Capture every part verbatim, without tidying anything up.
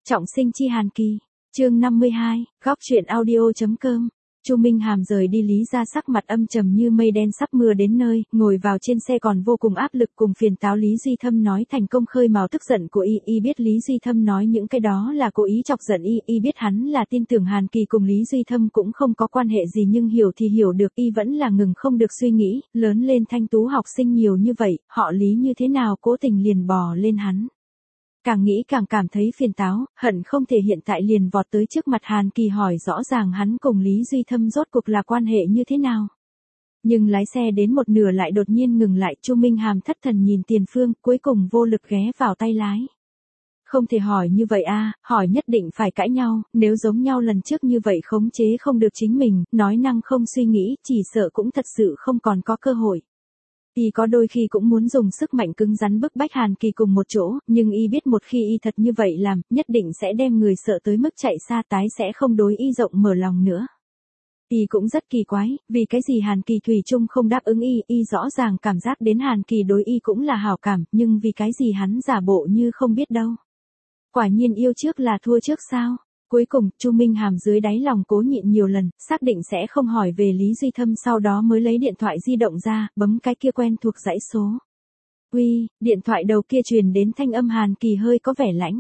Trọng sinh chi Hàn Kỳ, chương năm mươi hai, góc truyện audio.com. Chu Minh Hàm rời đi Lý gia sắc mặt âm trầm như mây đen sắp mưa đến nơi, ngồi vào trên xe còn vô cùng áp lực cùng phiền táo Lý Duy Thâm nói thành công khơi mào tức giận của y, y biết Lý Duy Thâm nói những cái đó là cố ý chọc giận y, y biết hắn là tin tưởng Hàn Kỳ cùng Lý Duy Thâm cũng không có quan hệ gì nhưng hiểu thì hiểu được y vẫn là ngừng không được suy nghĩ, lớn lên thanh tú học sinh nhiều như vậy, họ Lý như thế nào cố tình liền bò lên hắn. Càng nghĩ càng cảm thấy phiền táo, hận không thể hiện tại liền vọt tới trước mặt Hàn Kỳ hỏi rõ ràng hắn cùng Lý Duy Thâm rốt cuộc là quan hệ như thế nào. Nhưng lái xe đến một nửa lại đột nhiên ngừng lại, Chu Minh Hàm thất thần nhìn tiền phương, cuối cùng vô lực ghé vào tay lái. Không thể hỏi như vậy a, hỏi nhất định phải cãi nhau, nếu giống nhau lần trước như vậy khống chế không được chính mình, nói năng không suy nghĩ, chỉ sợ cũng thật sự không còn có cơ hội. Y có đôi khi cũng muốn dùng sức mạnh cứng rắn bức bách Hàn Kỳ cùng một chỗ, nhưng y biết một khi y thật như vậy làm, nhất định sẽ đem người sợ tới mức chạy xa tái sẽ không đối y rộng mở lòng nữa. Y cũng rất kỳ quái, vì cái gì Hàn Kỳ thủy chung không đáp ứng y, y rõ ràng cảm giác đến Hàn Kỳ đối y cũng là hảo cảm, nhưng vì cái gì hắn giả bộ như không biết đâu. Quả nhiên yêu trước là thua trước sao? Cuối cùng, Chu Minh Hàm dưới đáy lòng cố nhịn nhiều lần, xác định sẽ không hỏi về Lý Duy Thâm, sau đó mới lấy điện thoại di động ra, bấm cái kia quen thuộc dãy số. Uy, điện thoại đầu kia truyền đến thanh âm Hàn Kỳ hơi có vẻ lãnh.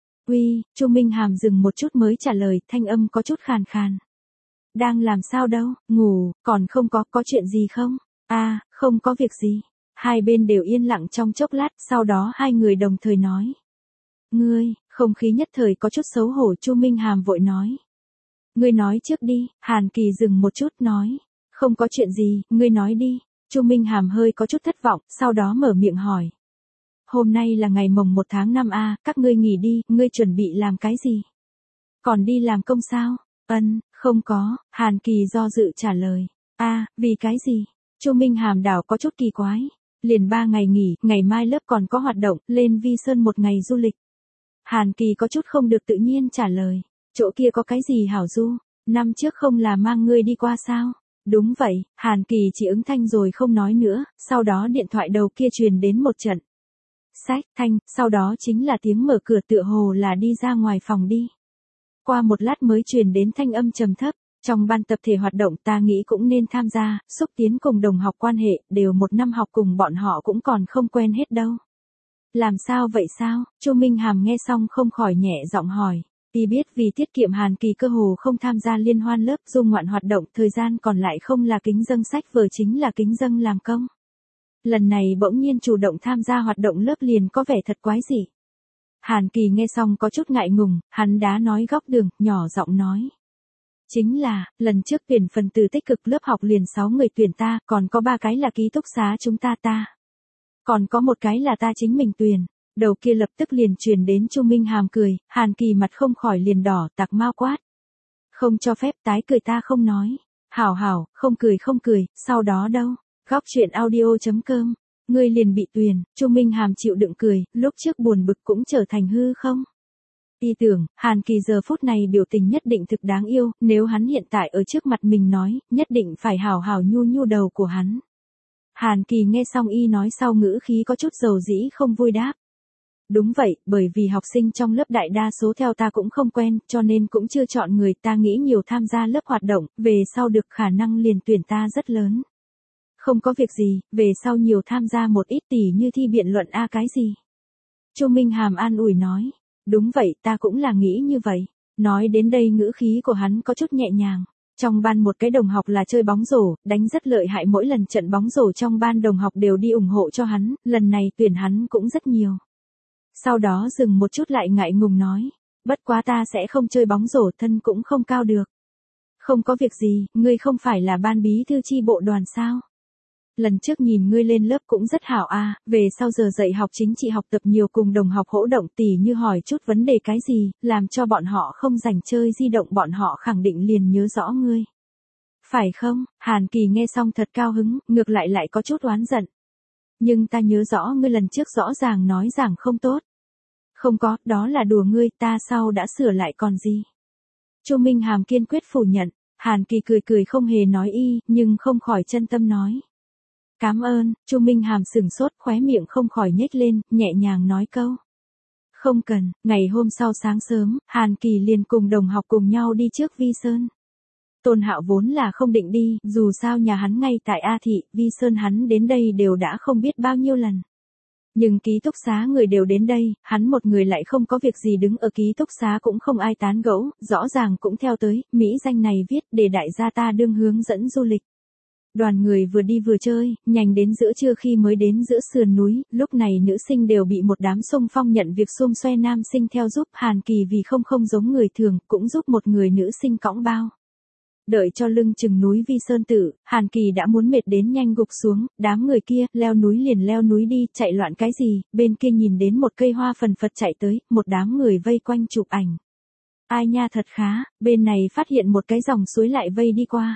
Uy, Chu Minh Hàm dừng một chút mới trả lời, thanh âm có chút khàn khàn. Đang làm sao đâu, ngủ, còn không có, có chuyện gì không? A, à, không có việc gì. Hai bên đều yên lặng trong chốc lát, sau đó hai người đồng thời nói. Ngươi, không khí nhất thời có chút xấu hổ, Chu Minh Hàm vội nói. Ngươi nói trước đi, Hàn Kỳ dừng một chút nói. Không có chuyện gì, ngươi nói đi. Chu Minh Hàm hơi có chút thất vọng, sau đó mở miệng hỏi. Hôm nay là ngày mồng một tháng năm a, các ngươi nghỉ đi, ngươi chuẩn bị làm cái gì? Còn đi làm công sao? Ân, không có, Hàn Kỳ do dự trả lời. A, à, vì cái gì? Chu Minh Hàm đảo có chút kỳ quái. Liền ba ngày nghỉ, ngày mai lớp còn có hoạt động, lên Vi Sơn một ngày du lịch. Hàn Kỳ có chút không được tự nhiên trả lời. Chỗ kia có cái gì hảo du? Năm trước không là mang ngươi đi qua sao? Đúng vậy, Hàn Kỳ chỉ ứng thanh rồi không nói nữa, sau đó điện thoại đầu kia truyền đến một trận. Sách thanh, sau đó chính là tiếng mở cửa, tựa hồ là đi ra ngoài phòng đi. Qua một lát mới truyền đến thanh âm trầm thấp. Trong ban tập thể hoạt động ta nghĩ cũng nên tham gia, xúc tiến cùng đồng học quan hệ, đều một năm học cùng bọn họ cũng còn không quen hết đâu. Làm sao vậy sao? Chu Minh Hàm nghe xong không khỏi nhẹ giọng hỏi. Y biết vì tiết kiệm Hàn Kỳ cơ hồ không tham gia liên hoan lớp du ngoạn hoạt động, thời gian còn lại không là kính dâng sách vở chính là kính dâng làm công. Lần này bỗng nhiên chủ động tham gia hoạt động lớp liền có vẻ thật quái dị. Hàn Kỳ nghe xong có chút ngại ngùng, hắn đá nói góc đường, nhỏ giọng nói. Chính là, lần trước tuyển phần từ tích cực lớp học liền sáu người tuyển ta, còn có ba cái là ký túc xá chúng ta ta. Còn có một cái là ta chính mình tuyển. Đầu kia lập tức liền truyền đến Chu Minh Hàm cười, Hàn Kỳ mặt không khỏi liền đỏ, tạc mau quát. Không cho phép tái cười, ta không nói. Hảo hảo, không cười không cười, sau đó đâu. Góc truyện audio.com. Ngươi liền bị tuyển, Chu Minh Hàm chịu đựng cười, lúc trước buồn bực cũng trở thành hư không. Y tưởng, Hàn Kỳ giờ phút này biểu tình nhất định thực đáng yêu, nếu hắn hiện tại ở trước mặt mình nói, nhất định phải hảo hảo nhu nhu đầu của hắn. Hàn Kỳ nghe xong y nói sau ngữ khí có chút dầu dĩ không vui đáp. Đúng vậy, bởi vì học sinh trong lớp đại đa số theo ta cũng không quen, cho nên cũng chưa chọn người, ta nghĩ nhiều tham gia lớp hoạt động, về sau được khả năng liền tuyển ta rất lớn. Không có việc gì, về sau nhiều tham gia một ít tỉ như thi biện luận a cái gì. Chu Minh Hàm an ủi nói. Đúng vậy, ta cũng là nghĩ như vậy. Nói đến đây ngữ khí của hắn có chút nhẹ nhàng. Trong ban một cái đồng học là chơi bóng rổ, đánh rất lợi hại, mỗi lần trận bóng rổ trong ban đồng học đều đi ủng hộ cho hắn, lần này tuyển hắn cũng rất nhiều. Sau đó dừng một chút lại ngại ngùng nói, bất quá ta sẽ không chơi bóng rổ, thân cũng không cao được. Không có việc gì, ngươi không phải là ban bí thư chi bộ đoàn sao? Lần trước nhìn ngươi lên lớp cũng rất hảo a, à, về sau giờ dạy học chính trị học tập nhiều cùng đồng học hỗ động tỉ như hỏi chút vấn đề cái gì, làm cho bọn họ không rảnh chơi di động bọn họ khẳng định liền nhớ rõ ngươi. Phải không? Hàn Kỳ nghe xong thật cao hứng, ngược lại lại có chút oán giận. Nhưng ta nhớ rõ ngươi lần trước rõ ràng nói rằng không tốt. Không có, đó là đùa ngươi, ta sau đã sửa lại còn gì. Chu Minh Hàm kiên quyết phủ nhận, Hàn Kỳ cười cười không hề nói y, nhưng không khỏi chân tâm nói. Cảm ơn, Chu Minh Hàm sừng sốt, khóe miệng không khỏi nhếch lên, nhẹ nhàng nói câu. Không cần, ngày hôm sau sáng sớm, Hàn Kỳ liền cùng đồng học cùng nhau đi trước Vi Sơn. Tôn Hạo vốn là không định đi, dù sao nhà hắn ngay tại A Thị, Vi Sơn hắn đến đây đều đã không biết bao nhiêu lần. Nhưng ký túc xá người đều đến đây, hắn một người lại không có việc gì đứng ở ký túc xá cũng không ai tán gẫu, rõ ràng cũng theo tới, mỹ danh này viết để đại gia ta đương hướng dẫn du lịch. Đoàn người vừa đi vừa chơi, nhanh đến giữa trưa khi mới đến giữa sườn núi, lúc này nữ sinh đều bị một đám xung phong nhận việc xôm xoe nam sinh theo giúp. Hàn Kỳ vì không không giống người thường, cũng giúp một người nữ sinh cõng bao. Đợi cho lưng chừng núi Vi Sơn Tự, Hàn Kỳ đã muốn mệt đến nhanh gục xuống, đám người kia, leo núi liền leo núi đi, chạy loạn cái gì, bên kia nhìn đến một cây hoa phần phật chạy tới, một đám người vây quanh chụp ảnh. Ai nha thật khá, bên này phát hiện một cái dòng suối lại vây đi qua.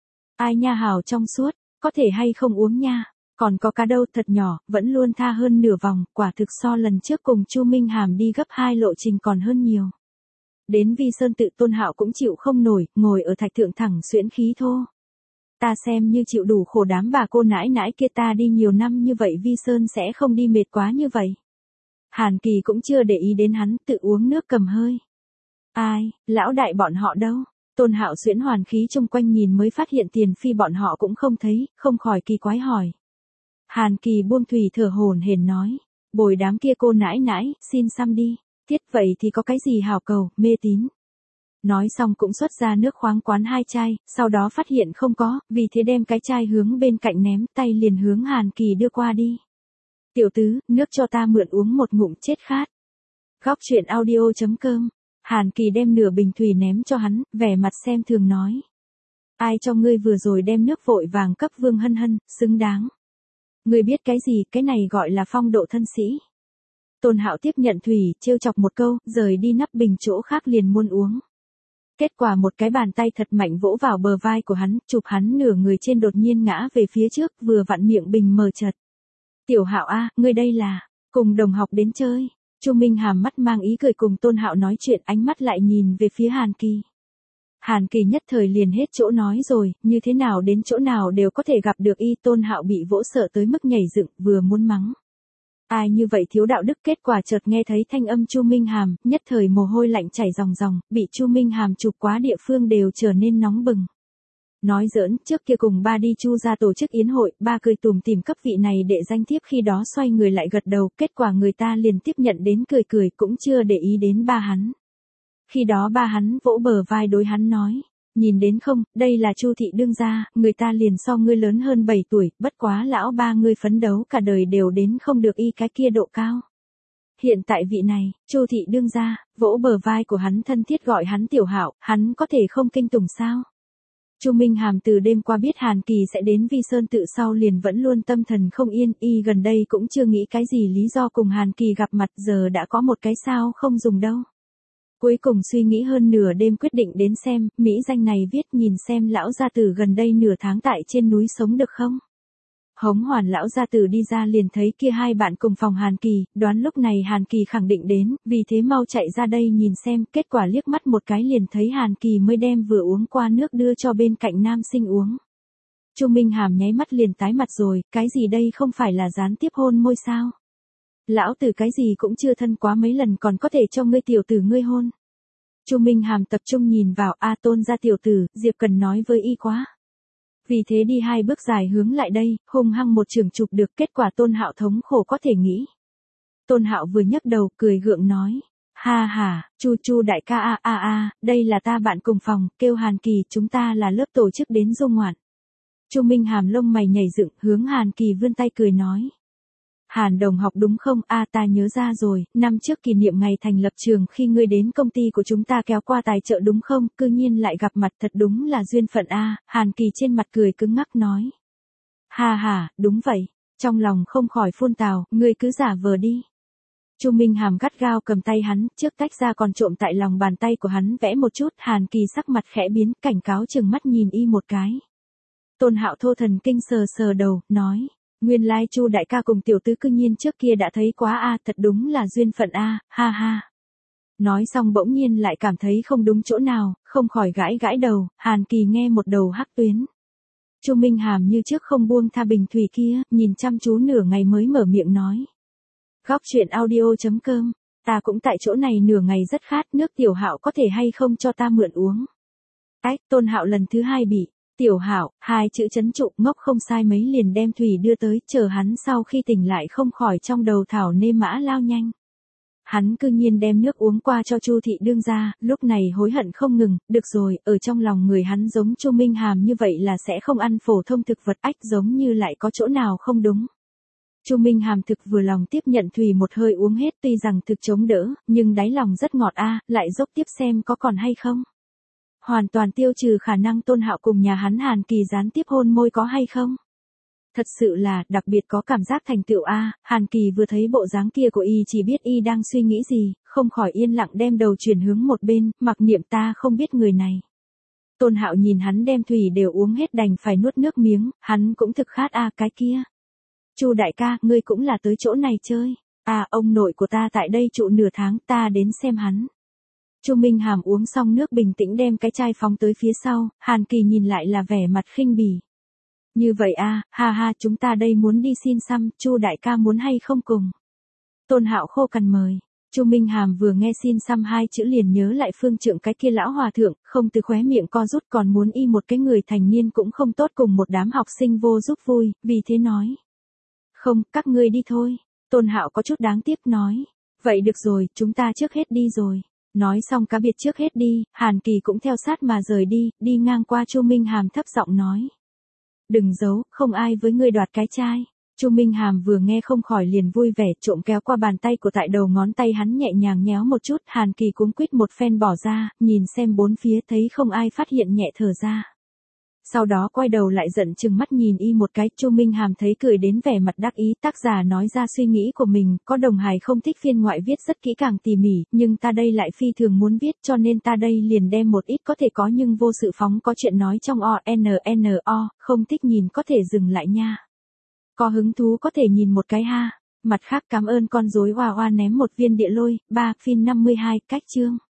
Ai nha hào trong suốt, có thể hay không uống nha, còn có cá đâu thật nhỏ, vẫn luôn tha hơn nửa vòng, quả thực so lần trước cùng Chu Minh Hàm đi gấp hai lộ trình còn hơn nhiều. Đến Vi Sơn Tự Tôn Hạo cũng chịu không nổi, ngồi ở thạch thượng thẳng xuyễn khí thô. Ta xem như chịu đủ khổ đám bà cô nãi nãi kia ta đi nhiều năm như vậy Vi Sơn sẽ không đi mệt quá như vậy. Hàn Kỳ cũng chưa để ý đến hắn, tự uống nước cầm hơi. Ai, lão đại bọn họ đâu? Tôn Hạo xuyễn hoàn khí chung quanh nhìn mới phát hiện Tiền Phi bọn họ cũng không thấy, không khỏi kỳ quái hỏi. Hàn Kỳ buông thủy thở hổn hển nói, bồi đám kia cô nãi nãi, xin xăm đi. Tiết vậy thì có cái gì hảo cầu, mê tín. Nói xong cũng xuất ra nước khoáng quán hai chai, sau đó phát hiện không có, vì thế đem cái chai hướng bên cạnh ném, tay liền hướng Hàn Kỳ đưa qua đi. Tiểu tứ, nước cho ta mượn uống một ngụm chết khát. Góc truyện audio chấm com. Hàn Kỳ đem nửa bình thủy ném cho hắn, vẻ mặt xem thường nói. Ai cho ngươi vừa rồi đem nước vội vàng cấp Vương Hân Hân, xứng đáng. Ngươi biết cái gì, cái này gọi là phong độ thân sĩ. Tôn Hạo tiếp nhận thủy, trêu chọc một câu, rời đi nắp bình chỗ khác liền muốn uống. Kết quả một cái bàn tay thật mạnh vỗ vào bờ vai của hắn, chụp hắn nửa người trên đột nhiên ngã về phía trước, vừa vặn miệng bình mở chật. Tiểu Hạo a, ngươi đây là, cùng đồng học đến chơi. Chu Minh Hàm mắt mang ý cười cùng Tôn Hạo nói chuyện, ánh mắt lại nhìn về phía Hàn Kỳ. Hàn Kỳ nhất thời liền hết chỗ nói rồi, như thế nào đến chỗ nào đều có thể gặp được y. Tôn Hạo bị vỗ sợ tới mức nhảy dựng, vừa muốn mắng. Ai như vậy thiếu đạo đức, kết quả chợt nghe thấy thanh âm Chu Minh Hàm, nhất thời mồ hôi lạnh chảy ròng ròng, bị Chu Minh Hàm chụp quá địa phương đều trở nên nóng bừng. Nói giỡn, trước kia cùng ba đi Chu ra tổ chức yến hội, ba cười tủm tỉm cấp vị này để danh thiếp, khi đó xoay người lại gật đầu, kết quả người ta liền tiếp nhận đến cười cười, cũng chưa để ý đến ba hắn. Khi đó ba hắn vỗ bờ vai đối hắn nói, nhìn đến không, đây là Chu thị đương gia, người ta liền so ngươi lớn hơn bảy tuổi, bất quá lão ba ngươi phấn đấu cả đời đều đến không được y cái kia độ cao. Hiện tại vị này, Chu thị đương gia, vỗ bờ vai của hắn thân thiết gọi hắn Tiểu Hạo, hắn có thể không kinh tủng sao? Chu Minh Hàm từ đêm qua biết Hàn Kỳ sẽ đến Vi Sơn Tự sau liền vẫn luôn tâm thần không yên, y gần đây cũng chưa nghĩ cái gì lý do cùng Hàn Kỳ gặp mặt, giờ đã có một cái sao không dùng đâu. Cuối cùng suy nghĩ hơn nửa đêm quyết định đến xem, mỹ danh này viết nhìn xem lão gia tử gần đây nửa tháng tại trên núi sống được không. Hống hoàn lão gia tử đi ra liền thấy kia hai bạn cùng phòng Hàn Kỳ, đoán lúc này Hàn Kỳ khẳng định đến, vì thế mau chạy ra đây nhìn xem, kết quả liếc mắt một cái liền thấy Hàn Kỳ mới đem vừa uống qua nước đưa cho bên cạnh nam sinh uống. Chu Minh Hàm nháy mắt liền tái mặt rồi, cái gì đây không phải là gián tiếp hôn môi sao? Lão tử cái gì cũng chưa thân quá mấy lần còn có thể cho ngươi tiểu tử ngươi hôn. Chu Minh Hàm tập trung nhìn vào, a Tôn gia tiểu tử, Diệp Cần nói với y quá. Vì thế đi hai bước dài hướng lại đây, hung hăng một trường chụp được, kết quả Tôn Hạo thống khổ có thể nghĩ. Tôn Hạo vừa nhấc đầu, cười gượng nói, ha ha, Chu Chu đại ca a a a, đây là ta bạn cùng phòng, kêu Hàn Kỳ, chúng ta là lớp tổ chức đến du ngoạn. Chu Minh Hàm lông mày nhảy dựng, hướng Hàn Kỳ vươn tay cười nói. Hàn đồng học đúng không, a ta nhớ ra rồi, năm trước kỷ niệm ngày thành lập trường khi ngươi đến công ty của chúng ta kéo qua tài trợ đúng không, cư nhiên lại gặp mặt, thật đúng là duyên phận a. Hàn Kỳ trên mặt cười cứng ngắc nói. Ha ha, đúng vậy, trong lòng không khỏi phun tào, ngươi cứ giả vờ đi. Chu Minh Hàm gắt gao cầm tay hắn, trước tách ra còn trộm tại lòng bàn tay của hắn vẽ một chút, Hàn Kỳ sắc mặt khẽ biến, cảnh cáo chừng mắt nhìn y một cái. Tôn Hạo thô thần kinh sờ sờ đầu, nói. Nguyên lai Chu đại ca cùng tiểu tứ cư nhiên trước kia đã thấy quá a, thật đúng là duyên phận a, ha ha. Nói xong bỗng nhiên lại cảm thấy không đúng chỗ nào, không khỏi gãi gãi đầu, Hàn Kỳ nghe một đầu hắc tuyến. Chu Minh Hàm như trước không buông tha bình thủy kia, nhìn chăm chú nửa ngày mới mở miệng nói. Góc truyện audio chấm com ta cũng tại chỗ này nửa ngày rất khát, nước Tiểu Hạo có thể hay không cho ta mượn uống. Ách, Tôn Hạo lần thứ hai bị, Tiểu Hạo, hai chữ chấn trụ, ngốc không sai mấy liền đem thủy đưa tới, chờ hắn sau khi tỉnh lại không khỏi trong đầu thảo nê mã lao nhanh. Hắn cư nhiên đem nước uống qua cho Chu thị đương gia, lúc này hối hận không ngừng, được rồi, ở trong lòng người hắn giống Chu Minh Hàm như vậy là sẽ không ăn phổ thông thực vật, ách giống như lại có chỗ nào không đúng. Chu Minh Hàm thực vừa lòng tiếp nhận thủy một hơi uống hết, tuy rằng thực chống đỡ, nhưng đáy lòng rất ngọt a, lại dốc tiếp xem có còn hay không. Hoàn toàn tiêu trừ khả năng Tôn Hạo cùng nhà hắn Hàn Kỳ gián tiếp hôn môi có hay không. Thật sự là, đặc biệt có cảm giác thành tựu a, Hàn Kỳ vừa thấy bộ dáng kia của y chỉ biết y đang suy nghĩ gì, không khỏi yên lặng đem đầu chuyển hướng một bên, mặc niệm ta không biết người này. Tôn Hạo nhìn hắn đem thủy đều uống hết đành phải nuốt nước miếng, hắn cũng thực khát a cái kia. Chu đại ca, ngươi cũng là tới chỗ này chơi. À, ông nội của ta tại đây trụ nửa tháng, ta đến xem hắn. Chu Minh Hàm uống xong nước bình tĩnh đem cái chai phóng tới phía sau, Hàn Kỳ nhìn lại là vẻ mặt khinh bỉ. Như vậy a, ha ha, chúng ta đây muốn đi xin xăm, Chu đại ca muốn hay không cùng. Tôn Hạo khô cằn mời. Chu Minh Hàm vừa nghe xin xăm hai chữ liền nhớ lại phương trượng cái kia lão hòa thượng, không từ khóe miệng co rút còn muốn y một cái người thành niên cũng không tốt cùng một đám học sinh vô giúp vui, vì thế nói. Không, các ngươi đi thôi. Tôn Hạo có chút đáng tiếc nói. Vậy được rồi, chúng ta trước hết đi rồi. Nói xong cá biệt trước hết đi, Hàn Kỳ cũng theo sát mà rời đi, đi ngang qua Chu Minh Hàm thấp giọng nói. Đừng giấu, không ai với ngươi đoạt cái chai. Chu Minh Hàm vừa nghe không khỏi liền vui vẻ, trộm kéo qua bàn tay của tại đầu ngón tay hắn nhẹ nhàng nhéo một chút, Hàn Kỳ cuống quýt một phen bỏ ra, nhìn xem bốn phía thấy không ai phát hiện nhẹ thở ra. Sau đó quay đầu lại giận chừng mắt nhìn y một cái, Chu Minh Hàm thấy cười đến vẻ mặt đắc ý, tác giả nói ra suy nghĩ của mình, có đồng hài không thích phiên ngoại viết rất kỹ càng tỉ mỉ, nhưng ta đây lại phi thường muốn viết cho nên ta đây liền đem một ít có thể có nhưng vô sự phóng có chuyện nói trong o n n o, không thích nhìn có thể dừng lại nha. Có hứng thú có thể nhìn một cái ha. Mặt khác cảm ơn con rối Hoa Hoa ném một viên địa lôi, ba, phim năm mươi hai, cách chương.